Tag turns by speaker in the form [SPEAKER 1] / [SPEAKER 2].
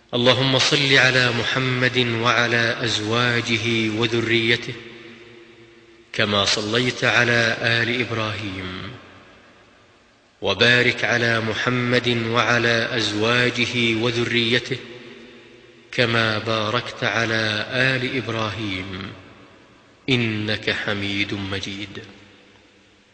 [SPEAKER 1] اللهم صل على محمد وعلى أزواجه وذريته كما صليت على آل إبراهيم، وبارك على محمد وعلى أزواجه وذريته كما باركت على آل إبراهيم إنك حميد مجيد.